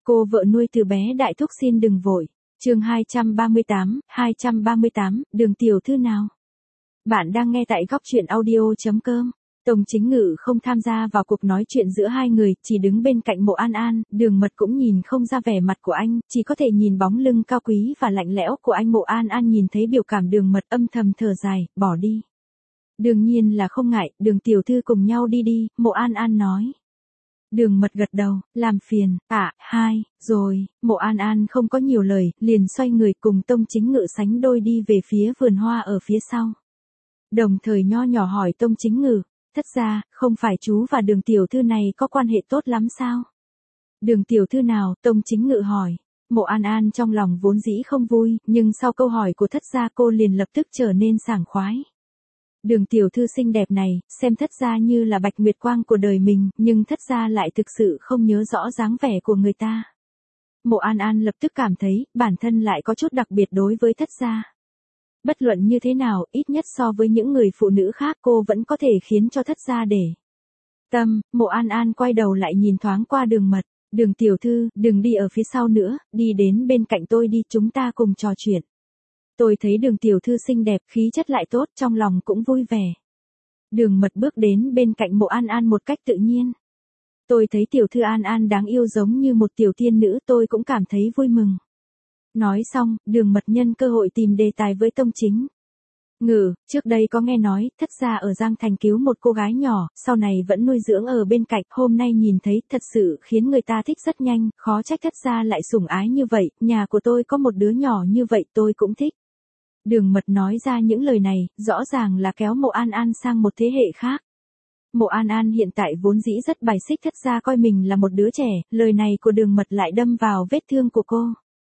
Cô vợ nuôi từ bé đại thúc xin đừng vội. Chương 238, Đường tiểu thư nào? Bạn đang nghe tại góc truyện audio.com. Tông Chính Ngự không tham gia vào cuộc nói chuyện giữa hai người, chỉ đứng bên cạnh Mộ An An, Đường Mật cũng nhìn không ra vẻ mặt của anh, chỉ có thể nhìn bóng lưng cao quý và lạnh lẽo của anh. Mộ An An nhìn thấy biểu cảm Đường Mật âm thầm thở dài, bỏ đi. Đương nhiên là không ngại, Đường tiểu thư cùng nhau đi đi, Mộ An An nói. Đường Mật gật đầu, làm phiền, rồi, Mộ An An không có nhiều lời, liền xoay người cùng Tông Chính Ngự sánh đôi đi về phía vườn hoa ở phía sau. Đồng thời nho nhỏ hỏi Tông Chính Ngự, thất gia, không phải chú và Đường tiểu thư này có quan hệ tốt lắm sao? Đường tiểu thư nào? Tông Chính Ngự hỏi. Mộ An An trong lòng vốn dĩ không vui, nhưng sau câu hỏi của thất gia cô liền lập tức trở nên sảng khoái. Đường tiểu thư xinh đẹp này, xem thất gia như là bạch nguyệt quang của đời mình, nhưng thất gia lại thực sự không nhớ rõ dáng vẻ của người ta. Mộ An An lập tức cảm thấy, bản thân lại có chút đặc biệt đối với thất gia. Bất luận như thế nào, ít nhất so với những người phụ nữ khác cô vẫn có thể khiến cho thất gia để tâm. Mộ An An quay đầu lại nhìn thoáng qua Đường Mật. Đường tiểu thư, đừng đi ở phía sau nữa, đi đến bên cạnh tôi đi, chúng ta cùng trò chuyện. Tôi thấy Đường tiểu thư xinh đẹp, khí chất lại tốt, trong lòng cũng vui vẻ. Đường Mật bước đến bên cạnh Mộ An An một cách tự nhiên. Tôi thấy tiểu thư An An đáng yêu giống như một tiểu tiên nữ, tôi cũng cảm thấy vui mừng. Nói xong, Đường Mật nhân cơ hội tìm đề tài với Tông Chính Ngự, trước đây có nghe nói, thất gia ở Giang Thành cứu một cô gái nhỏ, sau này vẫn nuôi dưỡng ở bên cạnh, hôm nay nhìn thấy, thật sự khiến người ta thích rất nhanh, khó trách thất gia lại sủng ái như vậy, nhà của tôi có một đứa nhỏ như vậy tôi cũng thích. Đường Mật nói ra những lời này, rõ ràng là kéo Mộ An An sang một thế hệ khác. Mộ An An hiện tại vốn dĩ rất bài xích thất gia coi mình là một đứa trẻ, lời này của Đường Mật lại đâm vào vết thương của cô.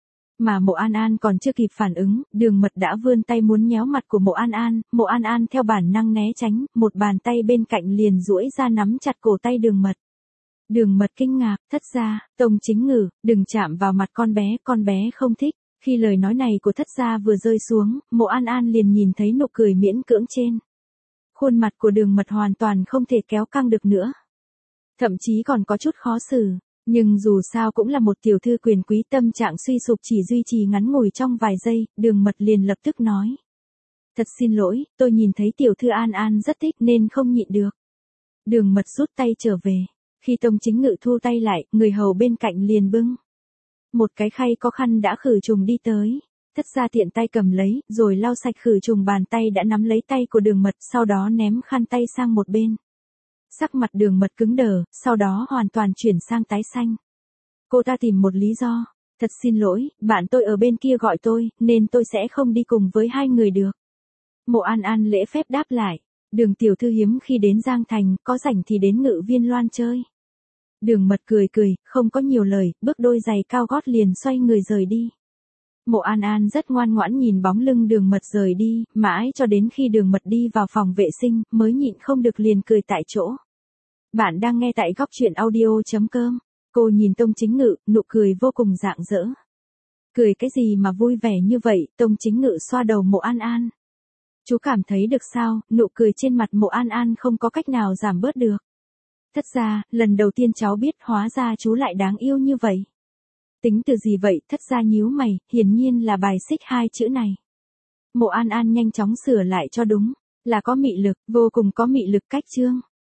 Mà Mộ An An còn chưa kịp phản ứng, Đường Mật đã vươn tay muốn nhéo mặt của Mộ An An theo bản năng né tránh, một bàn tay bên cạnh liền duỗi ra nắm chặt cổ tay Đường Mật. Đường Mật kinh ngạc, thất gia, Tông Chính Ngự, đừng chạm vào mặt con bé không thích. Khi lời nói này của thất gia vừa rơi xuống, Mộ An An liền nhìn thấy nụ cười miễn cưỡng trên khuôn mặt của Đường Mật hoàn toàn không thể kéo căng được nữa. Thậm chí còn có chút khó xử, nhưng dù sao cũng là một tiểu thư quyền quý, tâm trạng suy sụp chỉ duy trì ngắn ngủi trong vài giây, Đường Mật liền lập tức nói. Thật xin lỗi, tôi nhìn thấy tiểu thư An An rất thích nên không nhịn được. Đường Mật rút tay trở về. Khi Tông Chính Ngự thu tay lại, người hầu bên cạnh liền bưng một cái khay có khăn đã khử trùng đi tới. Thất gia tiện tay cầm lấy, rồi lau sạch khử trùng bàn tay đã nắm lấy tay của Đường Mật, sau đó ném khăn tay sang một bên. Sắc mặt Đường Mật cứng đờ, sau đó hoàn toàn chuyển sang tái xanh. Cô ta tìm một lý do. Thật xin lỗi, bạn tôi ở bên kia gọi tôi, nên tôi sẽ không đi cùng với hai người được. Mộ An An lễ phép đáp lại. Đường tiểu thư hiếm khi đến Giang Thành, có rảnh thì đến Ngự Viên Loan chơi. Đường Mật cười, không có nhiều lời, bước đôi giày cao gót liền xoay người rời đi. Mộ An An rất ngoan ngoãn nhìn bóng lưng Đường Mật rời đi, mãi cho đến khi Đường Mật đi vào phòng vệ sinh, mới nhịn không được liền cười tại chỗ. Bạn đang nghe tại góc truyện audio.com. Cô nhìn Tông Chính Ngự, nụ cười vô cùng rạng rỡ. Cười cái gì mà vui vẻ như vậy? Tông Chính Ngự xoa đầu Mộ An An. Chú cảm thấy được sao? Nụ cười trên mặt Mộ An An không có cách nào giảm bớt được. Thất gia, lần đầu tiên cháu biết hóa ra chú lại đáng yêu như vậy. Tính từ gì vậy? Thất gia nhíu mày, hiển nhiên là bài xích hai chữ này. Mộ An An nhanh chóng sửa lại cho đúng, là có mị lực, vô cùng có mị lực cách chương.